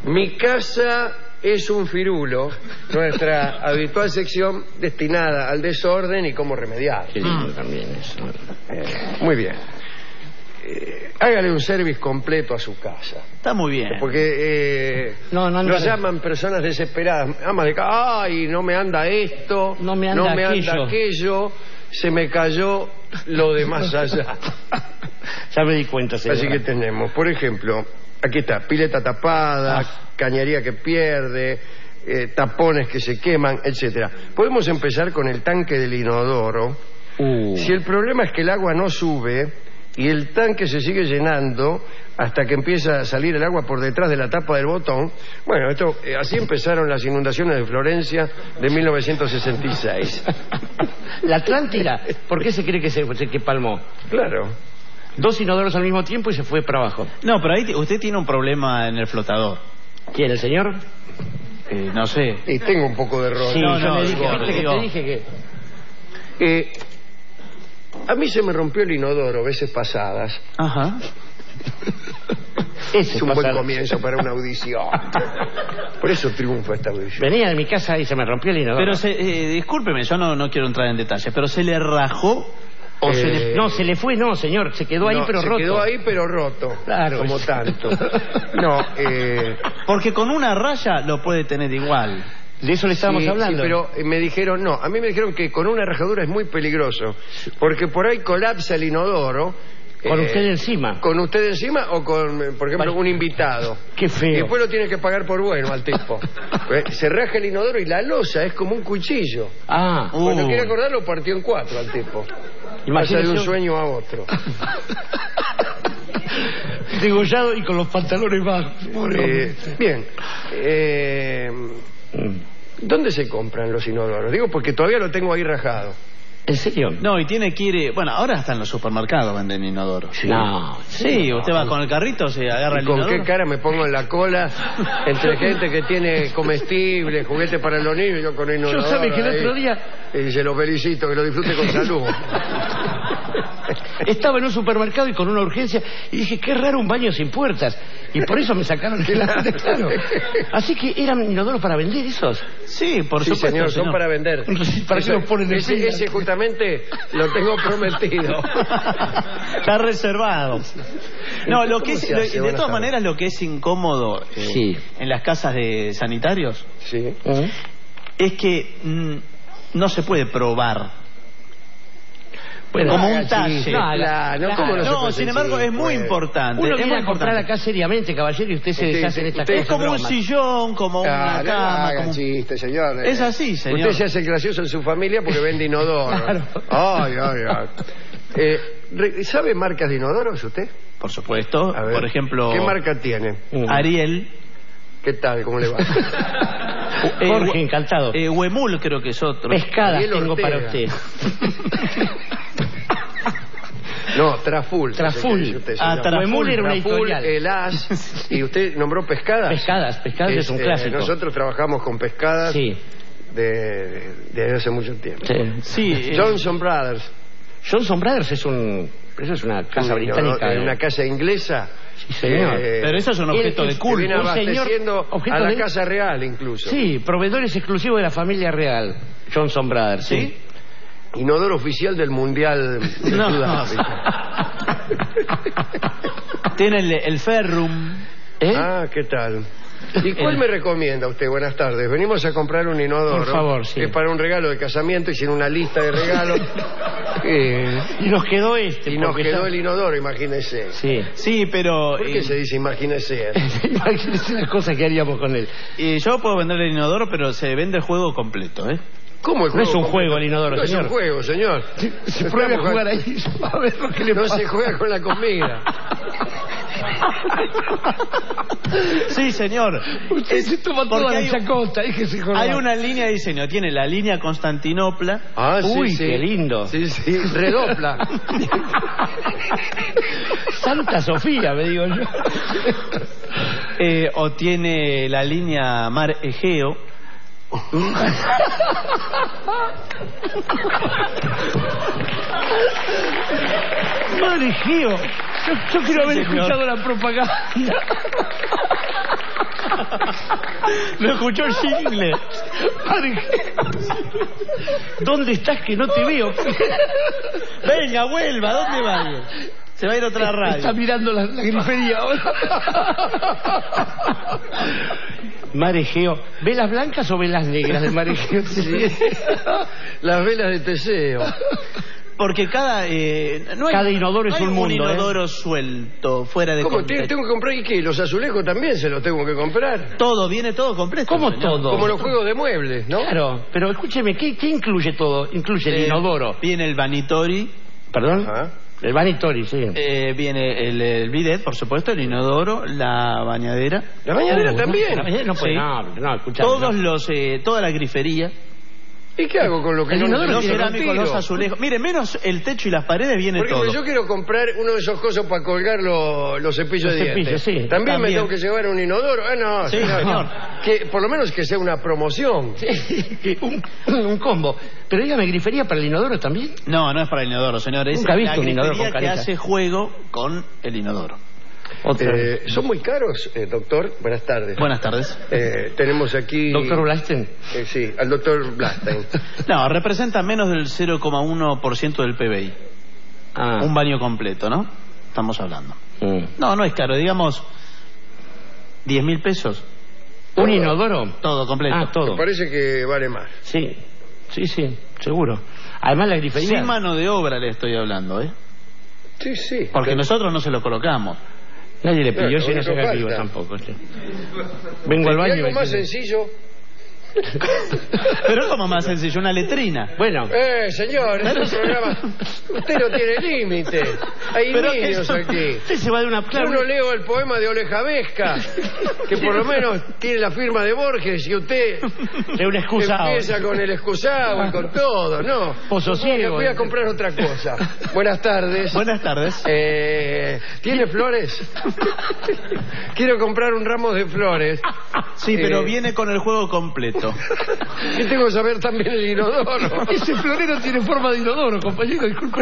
Mi casa es un firulo, nuestra habitual sección destinada al desorden y cómo remediar. Qué lindo también eso. Muy bien. Hágale un service completo a su casa. Está muy bien. Porque nos llaman personas desesperadas. Ama de casa, ay, no me anda esto, no me anda aquello, se me cayó lo de más allá. Ya me di cuenta, señora. Así que tenemos, por ejemplo, aquí está, pileta tapada, cañería que pierde, tapones que se queman, etcétera. Podemos empezar con el tanque del inodoro. Si el problema es que el agua no sube y el tanque se sigue llenando hasta que empieza a salir el agua por detrás de la tapa del botón. Bueno, así empezaron las inundaciones de Florencia de 1966. La Atlántida, ¿por qué se cree que palmó? Claro. 2 inodoros al mismo tiempo y se fue para abajo. No, pero ahí usted tiene un problema en el flotador. ¿Quién, el señor? No sé. Y tengo un poco de error. Sí, no, yo no, le dije, digo, ¿viste que te dije que...? A mí se me rompió el inodoro veces pasadas. Ajá. Es un buen comienzo para una audición. Por eso triunfa esta audición. Venía de mi casa y se me rompió el inodoro. Pero discúlpeme, yo no quiero entrar en detalles, pero ¿se le rajó? O no, se le fue, no, señor. Se quedó ahí, pero roto. Se quedó ahí, pero roto. Claro. Como tanto. No, porque con una raya lo puede tener igual. De eso le estábamos hablando. Sí, pero me dijeron, no, a mí me dijeron que con una rajadura es muy peligroso, porque por ahí colapsa el inodoro. ¿Con usted encima? ¿Con usted encima o con, por ejemplo, un invitado? Qué feo. Y después lo tiene que pagar por bueno al tipo. Se raja el inodoro y la losa es como un cuchillo. Cuando quiere acordar lo partió en 4 al tipo. Pasa de un sueño a otro. Degollado y con los pantalones bajos. Bien. ¿Dónde se compran los inodoros? Digo porque todavía lo tengo ahí rajado. ¿En serio? No, y tiene que ir... Bueno, ahora hasta en los supermercados venden inodoros. Sí. No. Sí, usted va con el carrito, se agarra el inodoro. ¿Con qué cara me pongo en la cola entre gente que tiene comestibles, juguetes para los niños, yo con inodoro? Yo sabe que el otro día... Y se lo felicito, que lo disfrute con salud. Estaba en un supermercado y con una urgencia y dije, qué raro un baño sin puertas. Y por eso me sacaron el claro. Así que eran inodoros para vender esos. Sí, por supuesto, señor, son para vender. ¿Para qué los ponen en ese justamente lo tengo prometido. Está reservado. No, lo que es, de todas maneras, lo que es incómodo en las casas de sanitarios es que no se puede probar. Bueno, como un talle. No, sin embargo, es muy importante. Uno viene a comprar acá seriamente, caballero, y usted se deshace en esta cosa. Es como un sillón, como una cama. No chiste, señor. Es así, señor. Usted se hace gracioso en su familia porque vende inodoro. Claro. ¿Sabe marcas de inodoros usted? Por supuesto. A ver, por ejemplo... ¿qué marca tiene? Ariel. ¿Qué tal? ¿Cómo le va? Jorge, encantado. Huemul creo que es otro. Pescadas tengo para usted. No, Traful. Huemul era una editorial. El As. ¿Y usted nombró Pescadas? Pescadas es un clásico. Nosotros trabajamos con Pescadas desde hace mucho tiempo. Sí. Johnson Brothers. Johnson Brothers eso es una casa británica. Una casa inglesa. Sí, señor. Pero eso es un objeto de culto. Viene abasteciendo a la Casa Real incluso. Sí, proveedores exclusivos de la familia real. Johnson Brothers. ¿Sí? Inodoro oficial del Mundial de Sudáfrica. Tiene el Ferrum. ¿Qué tal? ¿Y cuál me recomienda usted? Buenas tardes. Venimos a comprar un inodoro. Por favor, sí. Que es para un regalo de casamiento y sin una lista de regalos. Y nos quedó Y nos quedó el inodoro, imagínese. Sí, pero... ¿Por qué se dice imagínese? Imagínese las cosas que haríamos con él. Y yo puedo vender el inodoro, pero se vende el juego completo, ¿eh? ¿Cómo el juego? No es un juego el inodoro, señor. señor. No es un juego, señor. Se pruebe a jugar ahí. A ver lo que le pasa. No se juega con la comida. Sí, señor. Usted se toma toda la chacota. Hay una línea de diseño. Tiene la línea Constantinopla. Uy, qué lindo. Sí, redopla. Santa Sofía, me digo yo. O tiene la línea Mar Egeo. Marejeo. Yo quiero haber escuchado la propaganda. Lo escuchó el jingle. ¿Dónde estás que no te veo? Venga, vuelva, ¿dónde va? Se va a ir a otra radio. Está mirando la grifería ahora. Marejeo. ¿Velas blancas o velas negras de marejeo? Sí. Las velas de Teseo. Porque cada inodoro es un mundo. Un inodoro suelto, fuera de ¿Cómo? contexto. ¿Tengo que comprar? ¿Y qué? ¿Los azulejos también se los tengo que comprar? Todo, viene todo completo. ¿Cómo señor. todo? Como los juegos de muebles, ¿no? Claro, pero escúcheme, ¿qué incluye todo? Incluye el inodoro. Viene el vanitori. ¿Perdón? Ajá. El vanitori, sí. Viene el bidet, por supuesto, el inodoro, la bañadera. ¿La bañadera también? La bañadera no puede, Sí. no, escuchame. Toda la grifería. ¿Y qué hago con lo que El no inodoro Los tiene cerámicos, los azulejos. Mire, menos el techo y las paredes viene Por ejemplo, todo. yo quiero comprar uno de esos cosos para colgar los cepillos Los de dientes. cepillos, sí. ¿También me También. tengo que llevar un inodoro? Ah, no, Sí, señor. Que por lo menos que sea una promoción. Sí, un combo. Pero dígame, ¿grifería para el inodoro también? No, no es para el inodoro, señor. Es Nunca he la visto un inodoro grifería con que carita. hace juego con el inodoro. ¿Son muy caros, doctor? Buenas tardes. Buenas tardes. Tenemos aquí... Doctor Blasten. Sí, al doctor Blastein. No, representa menos del 0,1% del PBI. Un baño completo, ¿no? Estamos hablando. No, no es caro. Digamos, 10.000 pesos. ¿Un inodoro? Todo completo. Ah, todo. Me parece que vale más. Sí, seguro. Además la grifería... Sin mano de obra le estoy hablando, ¿eh? Sí, sí. Porque nosotros no se lo colocamos. Nadie le pidió, Claro, si no se falta. vivo tampoco. Sí. Vengo al ¿Y baño algo y más me- sencillo? Pero como más sencillo, una letrina. Bueno, Señor, este programa... Usted no tiene límite. Hay Pero niños eso- aquí. usted se va de una... Yo Claro, no leo el poema de Oleja Vesca, que por lo menos tiene la firma de Borges, y usted es un excusado. empieza con el excusado y con todo, ¿no? Pozo ciego. Voy a comprar otra cosa. Buenas tardes. Buenas tardes. ¿Tiene flores? Quiero comprar un ramo de flores. Sí, pero viene con el juego completo. ¿Qué tengo que saber también el inodoro? Ese florero tiene forma de inodoro, compañero, disculpe.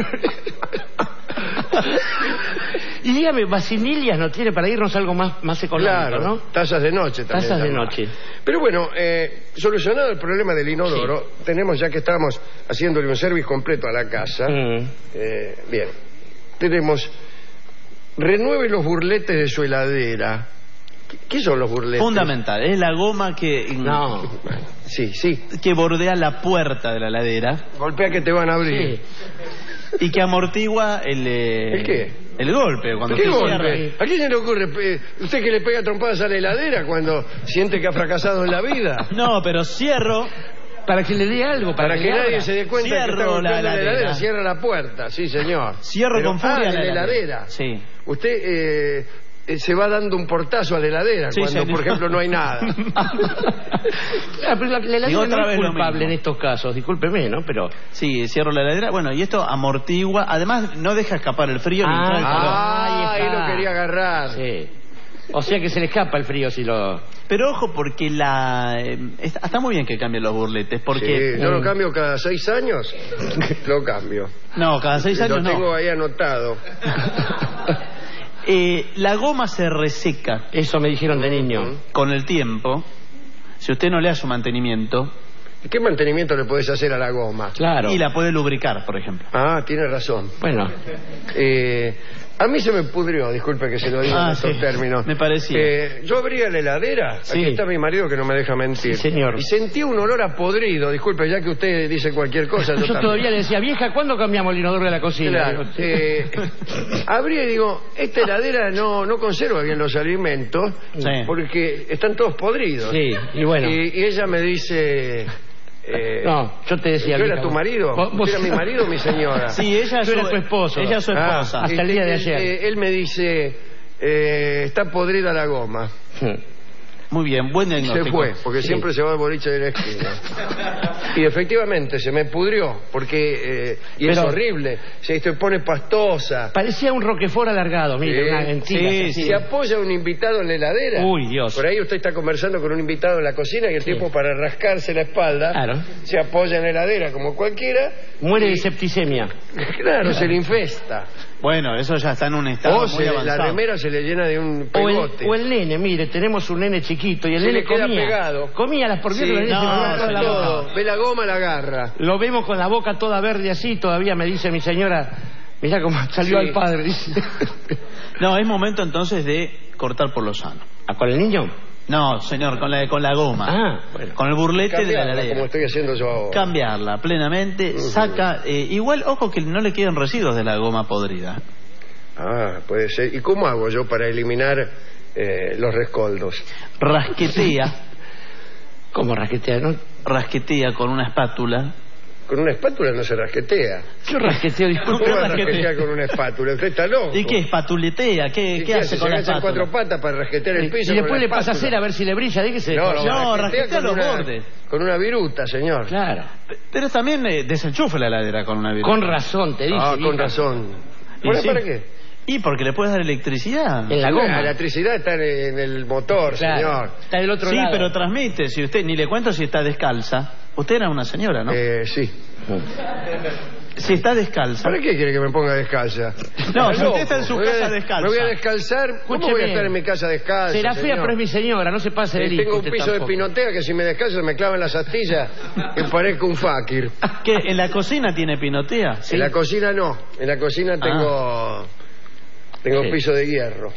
Y dígame, vacinillas no tiene para irnos algo más económico, Claro, ¿no? tazas de noche también. Tazas de llama. noche. Pero bueno, solucionado el problema del inodoro, tenemos, ya que estamos haciéndole un service completo a la casa, bien, tenemos, renueve los burletes de su heladera. ¿Qué son los burletes? Fundamental, es la goma que Sí. que bordea la puerta de la heladera Golpea que te van a abrir. y que amortigua el qué? El golpe cuando ¿Qué usted golpe? cierra. ¿A quién se le ocurre? ¿Usted que le pega trompadas a la heladera cuando siente que ha fracasado en la vida? No, pero cierro. Para que le dé algo, Para que nadie abra. se dé cuenta que está Cierro golpeando la la heladera. heladera. Cierra la puerta, sí señor. Cierro Pero, con furia de la heladera. Sí. Usted se va dando un portazo a la heladera Sí, cuando, señor. por ejemplo, no hay nada. Claro, pero la Y heladera otra no vez es lo culpable mismo. en estos casos, discúlpeme, ¿no? Pero... Sí, cierro la heladera. Bueno, y esto amortigua. Además, no deja escapar el frío ni entra el calor. Ahí está. lo quería agarrar. Sí. O sea que se le escapa el frío si lo... Pero ojo, porque está muy bien que cambien los burletes. Porque Sí, yo lo cambio cada 6 años. Lo cambio. No, cada 6 años Lo tengo no. ahí anotado. La goma se reseca Eso me dijeron de niño. con el tiempo. Si usted no le hace su mantenimiento ¿Y qué mantenimiento le podés hacer a la goma? Claro. y la puede lubricar, por ejemplo. Ah, tiene razón. Bueno, A mí se me pudrió, disculpe que se lo diga en estos sí, términos. me parecía. Yo abría la heladera, Sí. aquí está mi marido que no me deja mentir. Sí, señor. Y sentí un olor a podrido, disculpe, ya que usted dice cualquier cosa. yo también. todavía le decía, vieja, ¿cuándo cambiamos el inodoro de la cocina? Claro. Digo, Abrí y digo, esta heladera no conserva bien los alimentos Sí. porque están todos podridos. Sí, y bueno. Y ella me dice... No, yo te decía... ¿Yo era vieja, tu marido? vos- ¿Usted era mi marido o mi señora? Sí, ella es Yo era su esposo. Ella es su esposa. Hasta el día de ayer. Él me dice, está podrida la goma. Muy bien, buen Se diagnóstico. fue, porque Sí. siempre se va al boliche de la esquina. Y efectivamente se me pudrió, porque y es Pero- horrible, se pone pastosa. Parecía un roquefort alargado, mire, una mentira. sí, Si apoya un invitado en la heladera, Uy, Dios. por ahí usted está conversando con un invitado en la cocina y el tipo para rascarse la espalda Claro. se apoya en la heladera como cualquiera. Muere y- de septicemia. Claro, se le infesta. Bueno, eso ya está en un estado O muy la avanzado. remera se le llena de un O pegote. el nene, mire, tenemos un nene chiquito chiquito y el Se nene le queda comía. pegado. Comía las porquerías y el nene se volvía toda la boca. todo. Ve la goma, la agarra. Lo vemos con la boca toda verde así, todavía me dice mi señora, mirá cómo salió al padre, dice. No, es momento entonces de cortar por lo sano. ¿A con el niño? No, señor, con la goma. Bueno. Con el burlete de la Cambiarla, heladera. como estoy haciendo yo ahora. Cambiarla plenamente, saca... igual, ojo que no le queden residuos de la goma podrida. Puede ser. ¿Y cómo hago yo para eliminar los rescoldos? Rasquetea. ¿Cómo rasquetea? ¿No? Rasquetea con una espátula. Con una espátula no se rasquetea. Yo rasqueteo, disculpe. ¿Cómo va a rasquetear con una espátula? Usted está loco. ¿Y qué? ¿Espatuletea? ¿Qué hace con la se agachan espátula? 4 patas para rasquetear el piso. Y después con la le pasa espátula. cera a ver si le brilla, dígase. No, rasquetea los bordes. Con una viruta, señor. Claro. Pero también desenchufa la heladera con una viruta. Con razón, te dice. Con razón. ¿Bueno, sí. para qué? Y porque le puedes dar electricidad. En la goma. La electricidad está en el motor, Claro, señor. está del otro Sí, lado. pero transmite. Si usted, ni le cuento si está descalza. Usted era una señora, ¿no? Sí. Si está descalza. ¿Para qué quiere que me ponga descalza? No, Está si usted está en su loco. casa descalza. Me voy a descalzar. ¿Cómo Escúcheme. voy a estar en mi casa descalza? Será fea, señor? pero es mi señora, no se pase de listo. Tengo un usted piso de tampoco. pinotea que si me descalzo me clavan las astillas y parezco un fakir. ¿Qué? ¿En la cocina tiene pinotea? En la cocina no. En la cocina tengo Sí. piso de hierro.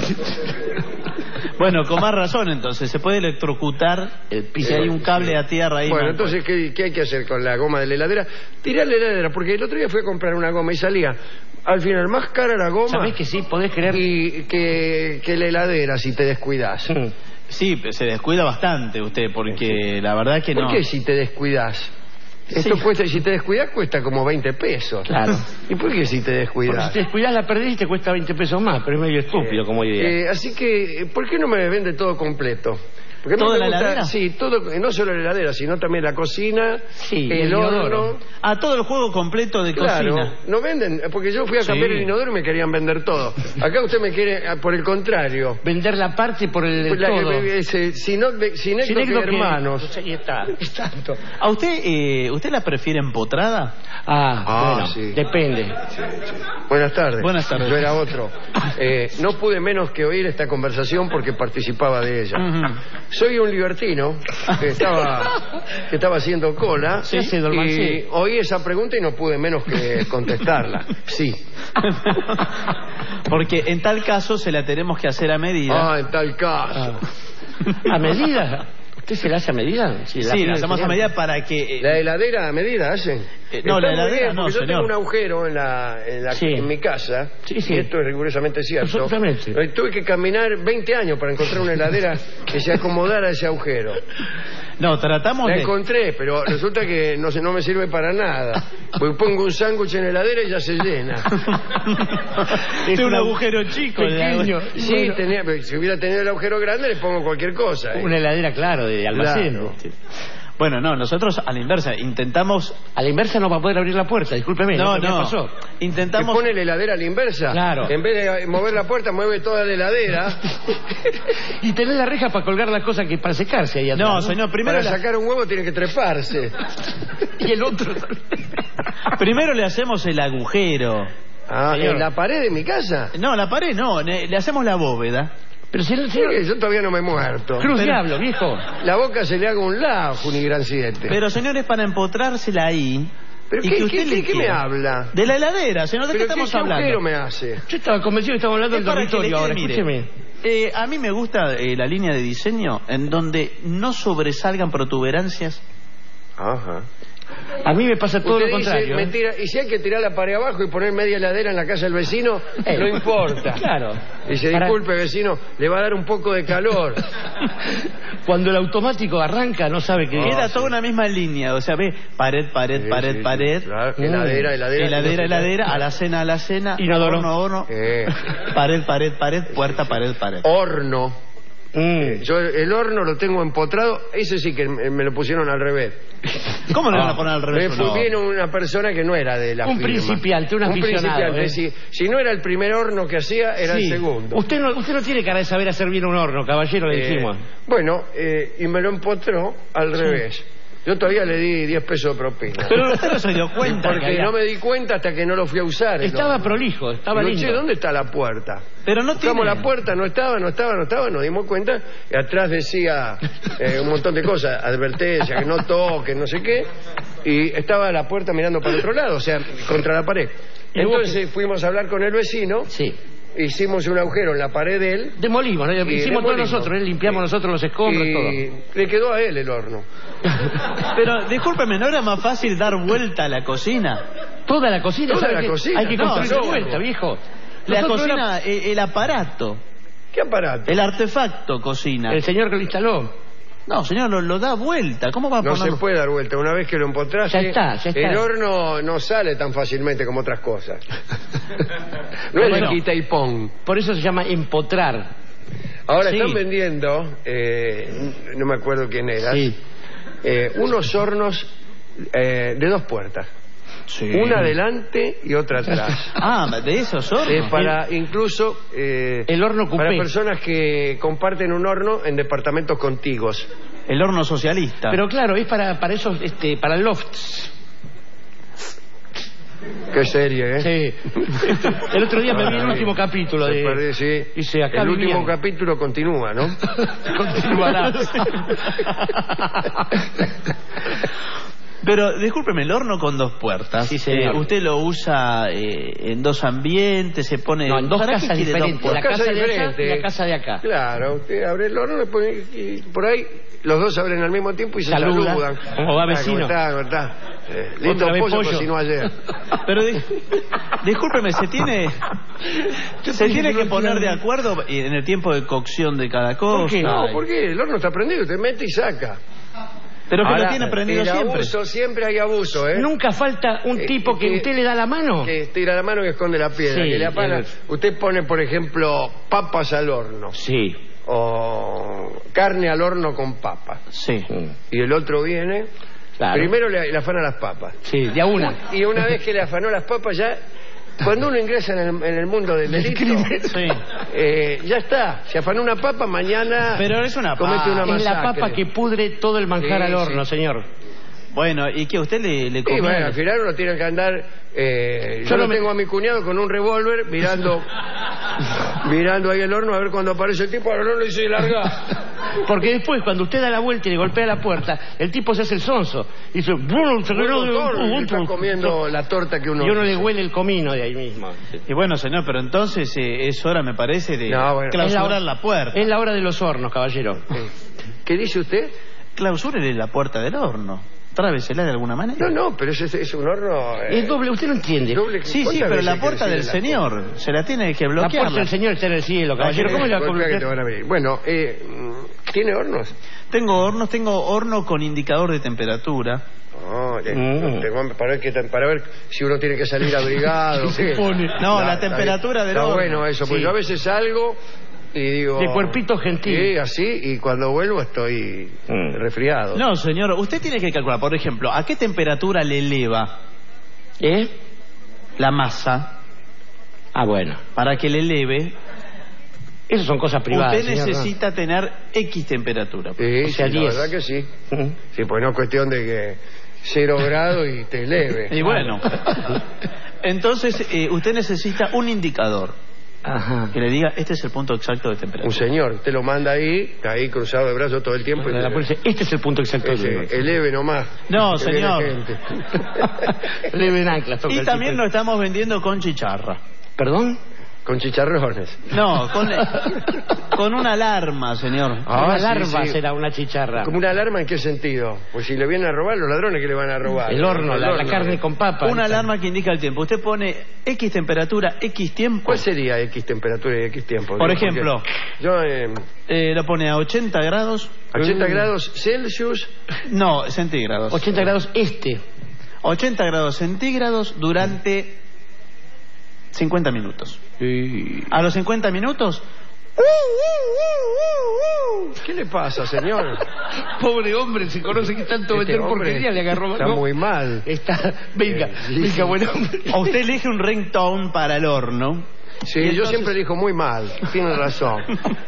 Bueno, con más razón entonces. Se puede electrocutar el piso. Hay un cable a tierra ahí. Bueno, mal entonces, ¿qué hay que hacer con la goma de la heladera? Tirar la heladera, porque el otro día fui a comprar una goma y salía al final más cara la goma. ¿Sabés que sí? Podés creer. Y que la heladera si te descuidas. Sí, se descuida bastante usted, porque la verdad que no. ¿Por qué si te descuidas? Esto Sí. cuesta, si te descuidas cuesta como 20 pesos. Claro. ¿Y por qué si te Porque descuidas? si te descuidás la perdés y te cuesta 20 pesos más, pero es medio estúpido como idea. Así que, ¿por qué no me vende todo completo? Porque a mí ¿Toda me la gusta- heladera? Sí, todo, no solo la heladera, sino también la cocina, Sí, el el inodoro. horno. A todo el juego completo de Claro, cocina. no venden, porque yo fui a cambiar Sí. el inodoro y me querían vender todo. Acá usted me quiere, por el contrario. Vender la parte por el Pues la- todo. sin hermanos. Ahí está. Exacto. ¿A usted la prefiere empotrada? Bueno, sí. depende. Buenas tardes. Buenas tardes. Yo era otro. No pude menos que oír esta conversación porque participaba de ella. Ujú. Soy un libertino que estaba haciendo cola Sí, sí, don y Mancini. oí esa pregunta y no pude menos que contestarla. Sí. Porque en tal caso se la tenemos que hacer a medida. En tal caso. ¿A medida? ¿Usted se la hace a medida? Sí, la hacemos a medida para que... La heladera a medida hacen. no, Está la muy heladera bien, no, porque yo señor. tengo un agujero Sí. en mi casa. Sí, sí. Y esto es rigurosamente cierto. Absolutamente. Tuve que caminar 20 años para encontrar una heladera que se acomodara a ese agujero. No, tratamos La de... encontré, pero resulta que no me sirve para nada. Porque pongo un sándwich en la heladera y ya se llena. Tiene un agujero chico. pequeño. Sí, si hubiera tenido el agujero grande le pongo cualquier cosa. Una heladera, claro, de almacén. Claro. Bueno, no, nosotros a la inversa intentamos... A la inversa no va a poder abrir la puerta, discúlpeme. No, ¿Qué no. pasó? ¿Te Intentamos... pone la heladera a la inversa? Claro. En vez de mover la puerta, mueve toda la heladera. Y tenés la reja para colgar las cosas que para secarse ahí atrás. No, señor, primero, Para sacar un huevo tiene que treparse. Y el otro. primero le hacemos el agujero. Señor. ¿En la pared de mi casa? No, la pared no, le hacemos la bóveda. Pero si el Sí, yo todavía no me he muerto. Cruz Diablo, viejo. La boca se le haga un lado, Junigran 7. Pero señores, para empotrársela ahí... ¿Pero y qué, que usted qué- le qué me quiera. habla? De la heladera, señor, ¿de qué ¿Pero estamos qué hablando? agujero me hace? Yo estaba convencido que estamos hablando del Es para que le dormitorio ahora. quede, mire. Escúcheme. A mí me gusta la línea de diseño en donde no sobresalgan protuberancias. Ajá. A mí me pasa todo Usted lo dice, contrario. me tira- y si hay que tirar la pared abajo y poner media heladera en la casa del vecino, no importa. Claro. Dice, Para- disculpe vecino, le va a dar un poco de calor. Cuando el automático arranca, no sabe qué. Queda toda una misma línea, o sea, ve, pared, pared, Sí, pared, sí, sí, pared, claro. Heladera, heladera, heladera, a la cena, Inodoro. horno, horno, pared, pared, pared, puerta, pared, pared. Horno. Yo el horno lo tengo empotrado, ese sí que me lo pusieron al revés. ¿Cómo le van a poner al Me revés? fui No. bien una persona que no era de la Un firma. principiante, un aficionado, principiante, si no era el primer horno que hacía, era Sí. el segundo. Usted no tiene cara de saber hacer bien un horno, caballero, le dijimos. Bueno, y me lo empotró al revés. Yo todavía le di 10 pesos de propina. Pero usted no se dio cuenta. Porque no me di cuenta hasta que no lo fui a usar. Estaba prolijo, estaba lindo. Che, ¿dónde está la puerta? Pero no buscamos tiene... la puerta, no estaba, nos dimos cuenta, y atrás decía un montón de cosas, advertencia, que no toque, no sé qué, y estaba la puerta mirando para el otro lado, o sea, contra la pared. Entonces fuimos a hablar con el vecino. Sí. Hicimos un agujero en la pared de él. Demolivos, ¿no? Hicimos todos nosotros, limpiamos nosotros los escombros, y todo. Le quedó a él el horno. Pero, discúlpeme, ¿no era más fácil dar vuelta a la cocina? Toda la cocina. Toda la cocina. Hay que No, construir no, de vuelta, viejo. La Nosotros cocina, el aparato, ¿Qué aparato? el artefacto cocina. El señor que lo instaló. No, señor, lo da vuelta. ¿Cómo va a No ponerlo? se puede dar vuelta. Una vez que lo empotraste, Ya está. el horno no sale tan fácilmente como otras cosas. No es de quita y pon. Por eso se llama empotrar. Ahora Sí. están vendiendo, no me acuerdo quién era, Sí. unos hornos de 2 puertas. Sí. Una adelante y otra atrás. Ah, de esos hornos. Para incluso El horno coupé. para personas que comparten un horno en departamentos contiguos. El horno socialista. Pero claro, es para esos, para lofts. Qué serie, ¿eh? Sí. El otro día me vi el último capítulo Se de... parece, sí. Dice, acá el último vivían. capítulo continúa, ¿no? Continuará. Pero, discúlpeme, el horno con 2 puertas. Sí, señor. ¿Usted lo usa en 2 ambientes? ¿Se pone...? No, en 2 ¿Para qué casas quiere 2 diferentes. La puertas? casa de allá diferentes. y la casa de acá. Claro, usted abre el horno y por ahí los dos abren al mismo tiempo y se Saluda. saludan. ¿Cómo va, vecino? ¿Cómo está? Lindo Otra vez pollo pollo. cocinó ayer. Pero discúlpeme, se tiene que poner de acuerdo en el tiempo de cocción de cada cosa. ¿Por qué? No, porque el horno está prendido, usted mete y saca. Pero que Ahora, lo tiene prendido el siempre. abuso, siempre hay abuso, ¿eh? Nunca falta un tipo que usted le da la mano. Que tira la mano y esconde la piedra. Sí, que le apana. es- Usted pone, por ejemplo, papas al horno. Sí. O carne al horno con papas. Sí. Y el otro viene. Claro. Primero le afana las papas. Sí, de a una. Y una vez que le afanó las papas, ya. Cuando uno ingresa en el mundo del delito, Sí. ya está. Se afanó una papa, mañana. Pero es una comete una papa. Es la masacre. papa que pudre todo el manjar Sí, al horno, sí. señor. Bueno, ¿y qué? ¿Usted le Y comió? bueno, al final uno tiene que andar. Yo lo tengo a mi cuñado con un revólver mirando ahí el horno a ver cuando aparece el tipo, al horno y se larga. Porque después, cuando usted da la vuelta y le golpea la puerta, el tipo se hace el sonso. Y dice, "Bueno, se quedó de un Está comiendo la torta que uno. Y uno le huele el comino de ahí mismo. Y bueno, señor, pero entonces es hora, me parece, de No, bueno. clausurar la puerta. Es la hora de los hornos, caballero. ¿Qué dice usted? Clausúrele la puerta del horno. Trábesela de alguna manera. No, pero ese es un horno. Es doble, usted no entiende. doble. Sí, ¿Cuántas pero veces la hay que puerta del decirle la señor se la tiene que La bloquear. puerta del Señor está en el cielo, caballero. ¿Cómo le va a Golpea que te cobrar? van a venir. Bueno, ¿tiene hornos? Tengo horno con indicador de temperatura. No, para ver si uno tiene que salir abrigado. ¿qué? No, la temperatura del está horno. bueno eso, porque Sí. yo a veces salgo y digo... De cuerpito gentil. Sí, así, y cuando vuelvo estoy resfriado. No, señor, usted tiene que calcular, por ejemplo, ¿a qué temperatura le eleva la masa Ah, bueno. para que le eleve? Esas son cosas privadas. Usted señor, ¿no? necesita tener X temperatura. Sí, O sea, sí, la 10. verdad que sí. Mm. Sí, pues no es cuestión de que 0 grados y te eleve. Y bueno, entonces usted necesita un indicador Ajá. que le diga, este es el punto exacto de Un temperatura. señor, te lo manda ahí cruzado de brazos todo el tiempo. Y La policía, este es el punto exacto de eleve nomás. No, Que viene señor. gente. Leven anclas. toca Y el también tipo. lo estamos vendiendo con chicharra. ¿Perdón? Con chicharrones. No, con una alarma, señor. Una sí, larva sí. será una chicharra. ¿Como una alarma en qué sentido? Pues si le vienen a robar, los ladrones, ¿qué le van a robar? El horno, la horno. carne con papa. Una alarma que indica el tiempo. Usted pone X temperatura, X tiempo. ¿Cuál sería X temperatura y X tiempo? Por Digo, ejemplo, porque yo, lo pone a 80 grados. 80 grados Celsius. No, centígrados. 80 grados este. 80 grados centígrados durante 50 minutos. A los 50 minutos... ¿Qué le pasa, señor? Pobre hombre, se conoce que tanto Este vender hombre porquería le agarró. Está ¿no? muy mal. Está. Venga, Sí. venga, buen hombre. O usted elige un ringtone para el horno. Sí, entonces... yo siempre dijo muy mal, tiene razón.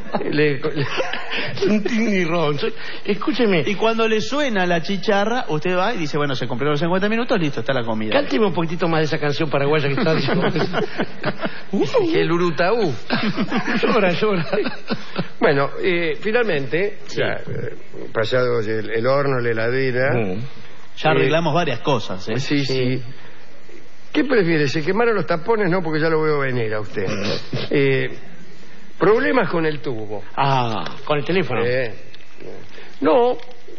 Un tinirrón. Escúcheme. Y cuando le suena la chicharra, usted va y dice, bueno, se cumplieron los 50 minutos, listo, está la comida. Cánteme un poquitito más de esa canción paraguaya que está diciendo. El urutaú. Llora. Bueno, finalmente, sí. ya, pasado el horno, la heladera... Ya arreglamos varias cosas, ¿eh? Sí. ¿Qué prefiere? ¿Se quemaron los tapones? No, porque ya lo veo venir a usted. Problemas con el tubo. ¿Con el teléfono? No,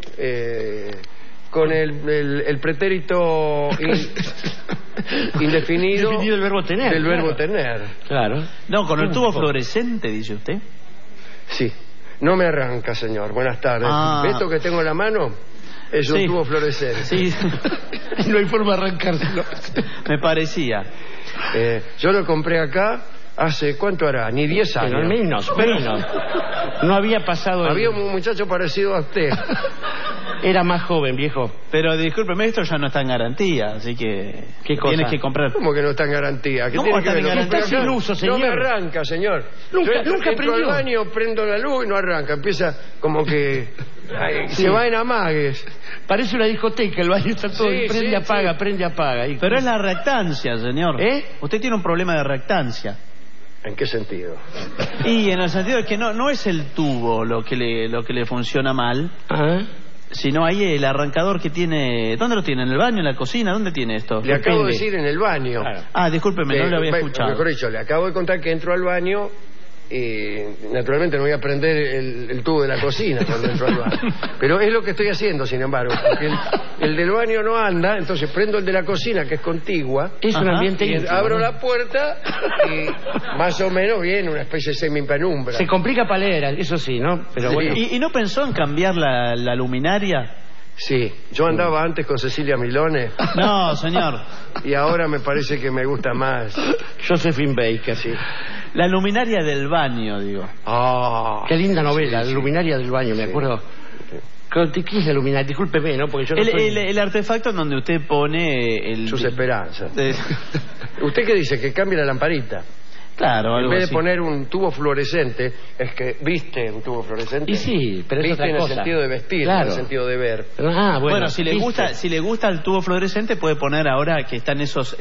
con el pretérito indefinido. Definido del verbo tener. Del verbo tener. Claro. No, con el tubo fluorescente, dice usted. Sí. No me arranca, señor. Buenas tardes. ¿Esto que tengo en la mano? Es un tubo fluorescente. Sí. No hay forma de arrancárselo. Me parecía. Yo lo compré acá hace, ¿cuánto hará? Ni 10 años. Pero menos. No había pasado... Había un muchacho parecido a usted. Era más joven, viejo. Pero discúlpeme, esto ya no está en garantía, así que... ¿Qué cosa? Tienes que comprar... ¿Cómo que no está en garantía? ¿Qué ¿Cómo tiene está que en ver? garantía? Está sin uso, señor. No me arranca, señor. Nunca entro prendió. al baño, prendo la luz y no arranca. Empieza como que... se va en amagues. Parece una discoteca, el baño está todo... Sí, prende, apaga, prende, apaga. Pero es la reactancia, señor. Usted tiene un problema de reactancia. ¿En qué sentido? Y en el sentido de que no es el tubo lo que le funciona mal, sino ahí el arrancador que tiene... ¿Dónde lo tiene? ¿En el baño, en la cocina? ¿Dónde tiene esto? Le acabo de decir en el baño. Claro. Discúlpeme, no lo había escuchado. Mejor dicho, le acabo de contar que entro al baño y naturalmente no voy a prender el tubo de la cocina cuando entro al baño. Pero es lo que estoy haciendo, sin embargo, porque el del baño no anda, entonces prendo el de la cocina, que es contigua. Es un ambiente y íntimo, abro la puerta y más o menos viene una especie de semipenumbra. Se complica para leer, eso sí, ¿no? Pero Sí. bueno. ¿Y no pensó en cambiar la luminaria? Sí, yo andaba antes con Cecilia Milone. No, señor. Y ahora me parece que me gusta más Josephine Baker. Sí. La luminaria del baño, digo. Qué linda novela, La luminaria del baño, me acuerdo. ¿Qué es la luminaria? Discúlpeme, ¿no? Porque yo no el artefacto en donde usted pone sus esperanzas. ¿Usted qué dice? Que cambie la lamparita. Claro, en algo vez de así. poner un tubo fluorescente, es que viste un tubo fluorescente. Y sí, pero es viste otra en cosa. el sentido de vestir, Claro. en el sentido de ver. Bueno, si le gusta el tubo fluorescente, puede poner ahora que están esos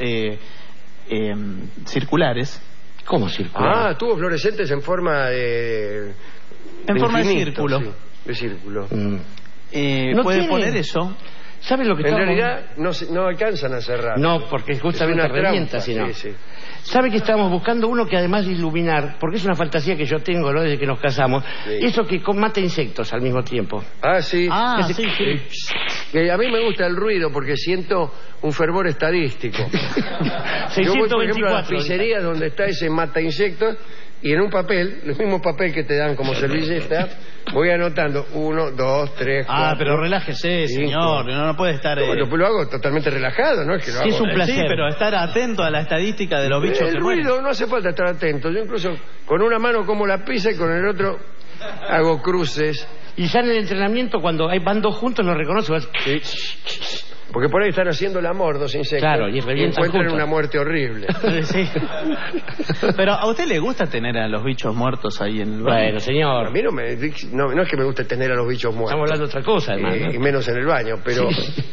circulares. ¿Cómo circulares? Tubos fluorescentes en forma de... En forma de infinito, círculo. Sí, de círculo. ¿No puede tiene? poner eso. ¿Sabe lo que En estamos... realidad no alcanzan a cerrar. No, porque justamente es una revienta, trampa, sino. sí. ¿Sabe que estábamos buscando uno que además de iluminar, porque es una fantasía que yo tengo, ¿no? Desde que nos casamos, eso que mata insectos al mismo tiempo? Sí. Sí. Que a mí me gusta el ruido porque siento un fervor estadístico. 624. Yo voy, por ejemplo, a la pizzería donde está ese mata insectos y en un papel, el mismo papel que te dan como servilleta, voy anotando 1, 2, 3, 4. Pero relájese, 5. señor. No puede estar... Bueno, pues lo hago totalmente relajado, ¿no? Es que lo hago. es un placer. Sí, pero estar atento a la estadística de los bichos El que mueren. ruido no hace falta estar atento. Yo incluso con una mano como la pizza y con el otro hago cruces. Y ya en el entrenamiento, cuando van dos juntos, lo reconoce. Porque por ahí están haciendo el amor dos insectos. Claro, y revientan encuentran juntos. una muerte horrible. Sí. Pero ¿a usted le gusta tener a los bichos muertos ahí en el baño? Bueno, señor. A mí no es que me guste tener a los bichos muertos. Estamos hablando de otra cosa, además, ¿no? Y menos en el baño, pero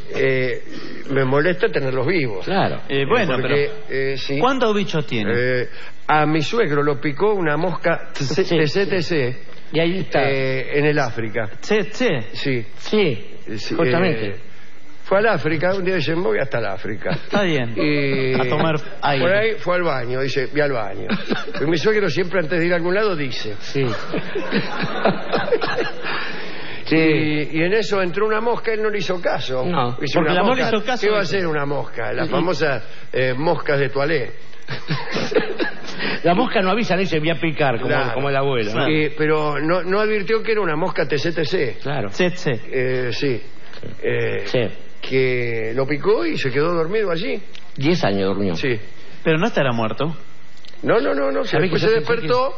me molesta tenerlos vivos. Claro. Bueno, porque, pero sí, ¿cuántos bichos tiene? a mi suegro lo picó una mosca TCTC Y ahí está. en el África. Sí. Sí, justamente. fue al África, un día dice, voy hasta el África. Está bien. Y A tomar aire. por ahí fue al baño, dice, vi al baño. Y mi suegro siempre antes de ir a algún lado dice. Sí. Y en eso entró una mosca, él no le hizo caso. No, Dice, porque una no le mosca, hizo caso ¿qué va a eso. hacer una mosca? Las famosas moscas de toilette. La mosca no avisa, ni se voy a picar, como el abuelo, ¿no? Pero no advirtió que era una mosca TCTC. Claro. Sí. Sí. Sí. Que lo picó y se quedó dormido allí. 10 años durmió. Sí. Pero no estará muerto. No. ¿Sabe Después que se yo despertó.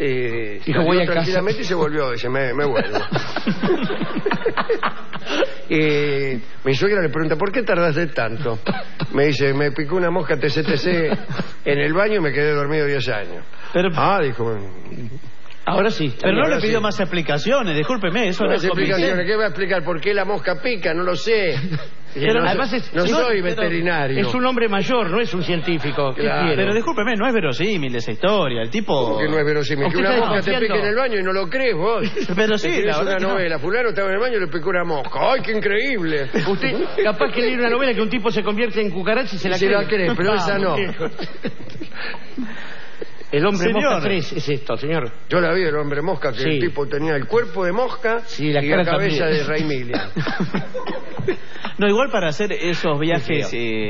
Dijo, Salió voy a casa. tranquilamente y se volvió. Dice, me vuelvo. Mi suegra le pregunta, ¿por qué tardaste tanto? Me dice, me picó una mosca TCTC en el baño y me quedé dormido 10 años. Pero, dijo... Ahora sí. Pero no le pidió más explicaciones, discúlpeme, eso no es explicaciones. ¿Qué va a explicar? ¿Por qué la mosca pica? No lo sé. Pero no, además no soy veterinario. Es un hombre mayor, no es un científico. Claro. Pero discúlpeme, no es verosímil esa historia. El tipo... ¿Cómo que no es verosímil? Que una mosca te pique en el baño y no lo crees vos. Pero sí, es una novela. Fulano estaba en el baño y le picó una mosca. ¡Ay, qué increíble! Usted capaz que lee una novela que un tipo se convierte en cucaracha y se la cree. Pero esa no. El hombre mosca 3 es esto, señor. Yo la vi, el hombre mosca, que el tipo tenía el cuerpo de mosca y la cabeza de Raimilia. No, igual para hacer esos viajes...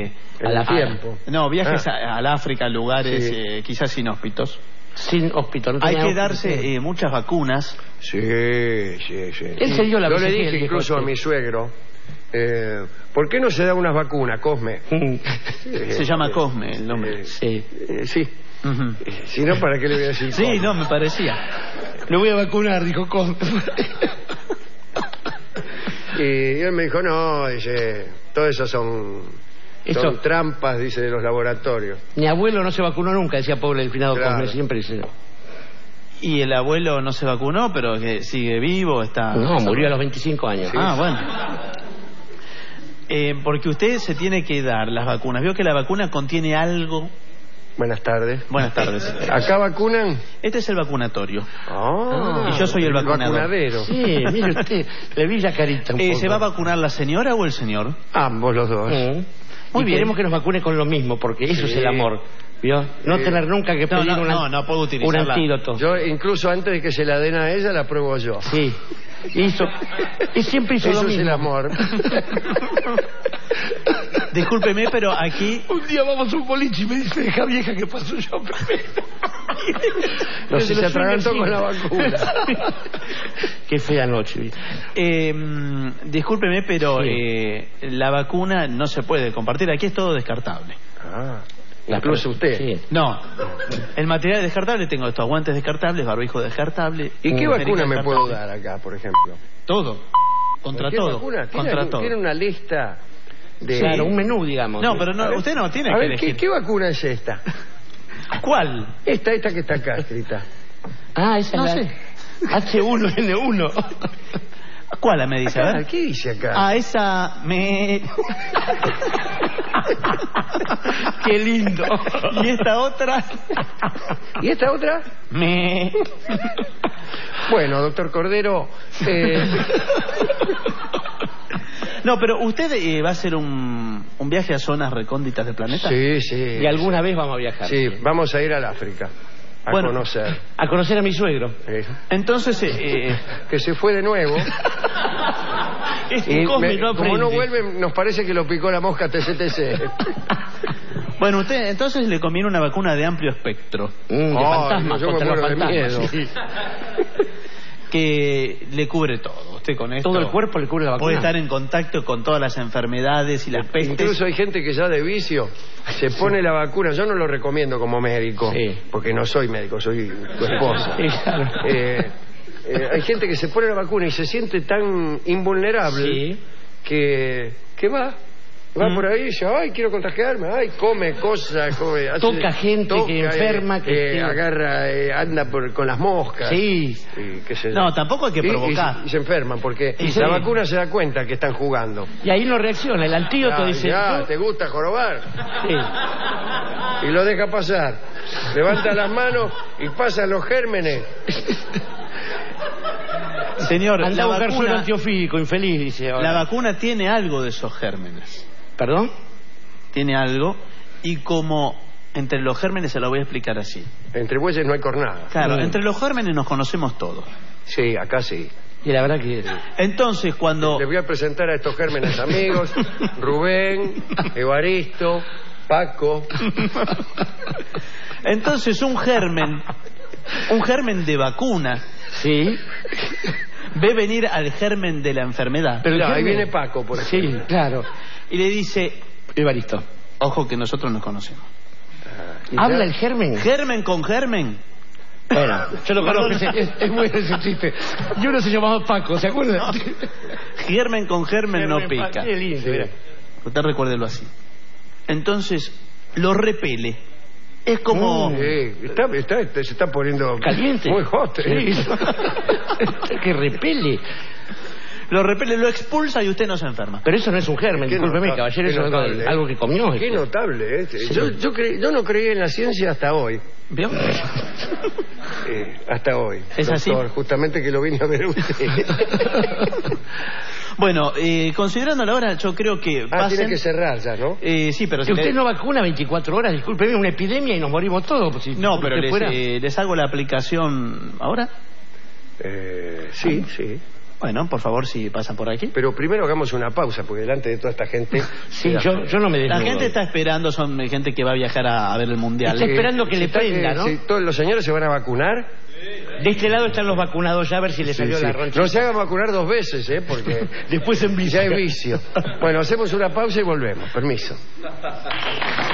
viajes al África, lugares quizás inhóspitos. Sin hospital. Hay que darse muchas vacunas. Sí. Él se dio la Yo le dije incluso a mi suegro... ¿por qué no se da unas vacunas, Cosme? Se llama Cosme el nombre. Sí. Uh-huh. Si no, ¿para qué le voy a decir? Sí, Cosme? No, me parecía. Lo voy a vacunar, dijo Cosme. Y él me dijo, no, dice, todo eso son trampas, dice, de los laboratorios. Mi abuelo no se vacunó nunca, decía pobre el finado Cosme, siempre dice... Y el abuelo no se vacunó, pero que sigue vivo, está... No, murió a los 25 años. Sí. Bueno. Porque usted se tiene que dar las vacunas. Veo que la vacuna contiene algo... Buenas tardes. Buenas tardes. ¿Acá vacunan? Este es el vacunatorio. Y yo soy el vacunadero. Sí, mire usted, le vi la carita un poco. ¿Se va a vacunar la señora o el señor? Ambos los dos. Muy bien. Queremos que nos vacune con lo mismo, porque eso es el amor. ¿Vio? No tener nunca que pedir no puedo utilizarla. Un antídoto. Yo, incluso antes de que se la den a ella, la pruebo yo. Sí. Y siempre hizo eso lo mismo. Es el amor. Discúlpeme, pero aquí... Un día vamos a un boliche y me dice, deja vieja que paso yo primero. No sé, se atragantó con la vacuna. Qué fea noche. Discúlpeme, pero la vacuna no se puede compartir. Aquí es todo descartable. Incluso usted. Sí. No. El material es descartable. Tengo estos guantes descartables, barbijo descartable. ¿Y qué vacuna me puedo dar acá, por ejemplo? Todo. Contra todo. Contra todo. Tiene una lista de... Claro, un menú, digamos. No, pero no, usted no tiene que elegir. ¿Qué vacuna es esta? ¿Cuál? Esta que está acá escrita. Esa no sé. H1N1. ¿Cuál me dice? Acá, a ver. ¿qué dice acá? Esa me... Qué lindo. ¿Y esta otra? ¿Y esta otra? Me... Bueno, doctor Cordero... No, pero usted va a hacer un viaje a zonas recónditas del planeta. Sí. Y alguna vez vamos a viajar. Sí, vamos a ir al África. A conocer. A conocer a mi suegro. Entonces... que se fue de nuevo. Como no vuelve, nos parece que lo picó la mosca TCTC. Bueno, usted entonces le conviene una vacuna de amplio espectro. De fantasmas, yo me contra los muero de fantasmas. miedo. Que le cubre todo. Usted con esto... Todo el cuerpo le cubre la vacuna. Puede estar en contacto con todas las enfermedades y las pestes. Incluso hay gente que ya de vicio se pone la vacuna. Yo no lo recomiendo como médico, porque no soy médico, soy tu esposa. Claro. Hay gente que se pone la vacuna y se siente tan invulnerable que va por ahí y dice, ay, quiero contagiarme, ay, come cosas, toca gente que enferma, que agarra, anda con las moscas. Sí. No, tampoco hay que provocar. Y se enferman porque la vacuna se da cuenta que están jugando. Y ahí no reacciona, el antídoto dice... ¿te gusta jorobar? Sí. Y lo deja pasar. Levanta las manos y pasan los gérmenes. Señor, anda a buscar suelo antiofídico, infeliz, dice ahora. La vacuna tiene algo de esos gérmenes. ¿Perdón? Tiene algo, y como entre los gérmenes se lo voy a explicar así. Entre bueyes no hay cornada. Claro, entre los gérmenes nos conocemos todos. Sí, acá sí. Y la verdad que... Entonces, cuando... Les voy a presentar a estos gérmenes amigos, Rubén, Evaristo, Paco. Entonces, un germen de vacuna... Sí. Ve venir al germen de la enfermedad. Pero claro, ahí viene Paco, por ejemplo. Sí, claro. Y le dice... Evaristo. Ojo que nosotros nos conocemos. ¿Habla el germen? Germen con germen Bueno, yo lo conozco, es bueno ese chiste. Y uno se llamaba Paco, ¿se acuerdan? No. Germen con germen no pica. Qué lindo, sí. Usted recuérdelo así. Entonces, lo repele. Es como... se está poniendo... Caliente. Muy hot. Que repele. Lo repele, lo expulsa y usted no se enferma. Pero eso no es un germen, discúlpeme, caballero, eso es algo que comió. Qué notable, Sí. Yo no creí en la ciencia hasta hoy. ¿Vio? Hasta hoy. ¿Es doctor, así? Justamente que lo vine a ver a usted. Bueno, considerando la hora, yo creo que pasen... tiene que cerrar ya, ¿no? Sí, pero... Si usted no vacuna 24 horas, discúlpeme, una epidemia y nos morimos todos. Si no, pero fuera... les hago la aplicación ahora. Sí. Bueno, por favor, si pasa por aquí. Pero primero hagamos una pausa, porque delante de toda esta gente... Sí, yo no me desnudo. La gente está esperando, son gente que va a viajar a ver el Mundial. Está esperando que le prenda, ¿no? ¿Todos los señores se van a vacunar? De este lado están los vacunados ya, a ver si le salió la roncha. No se hagan vacunar 2 veces, porque... Después en vicio. Ya hay vicio. Bueno, hacemos una pausa y volvemos. Permiso.